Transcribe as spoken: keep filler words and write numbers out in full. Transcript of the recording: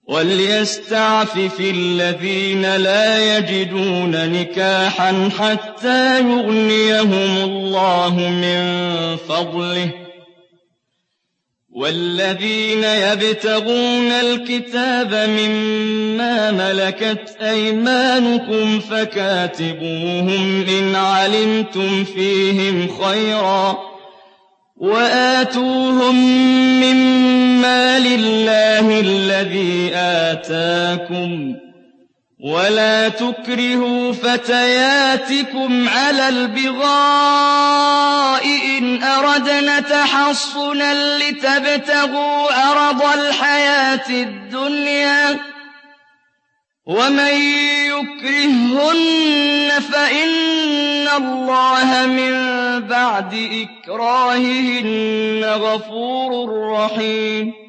وَلْيَسْتَعْفِفِ الَّذِينَ لَا يَجِدُونَ نِكَاحًا حَتَّىٰ يُغْنِيَهُمُ اللَّهُ مِن فَضْلِهِ ۗ وَالَّذِينَ يَبْتَغُونَ الْكِتَابَ مِمَّا مَلَكَتْ أَيْمَانُكُمْ فَكَاتِبُوهُمْ إِنْ عَلِمْتُمْ فِيهِمْ خَيْرًا ۖ وَآتُوهُم مِّمَّا لِلَّهِ الَّذِي آتَاكُمْ ۚ وَلَا تُكْرِهُوا فَتَيَاتِكُمْ عَلَى الْبِغَاءِ إِنْ أَرَدْنَ تَحَصُّنًا لِّتَبْتَغُوا عَرَضَ الْحَيَاةِ الدُّنْيَا ۚ وَمَن يُكْرِههُّنَّ فَإِنَّ اللَّهَ مِن بَعْدِ إِكْرَاهِهِنَّ غَفُورٌ رَّحِيمٌ.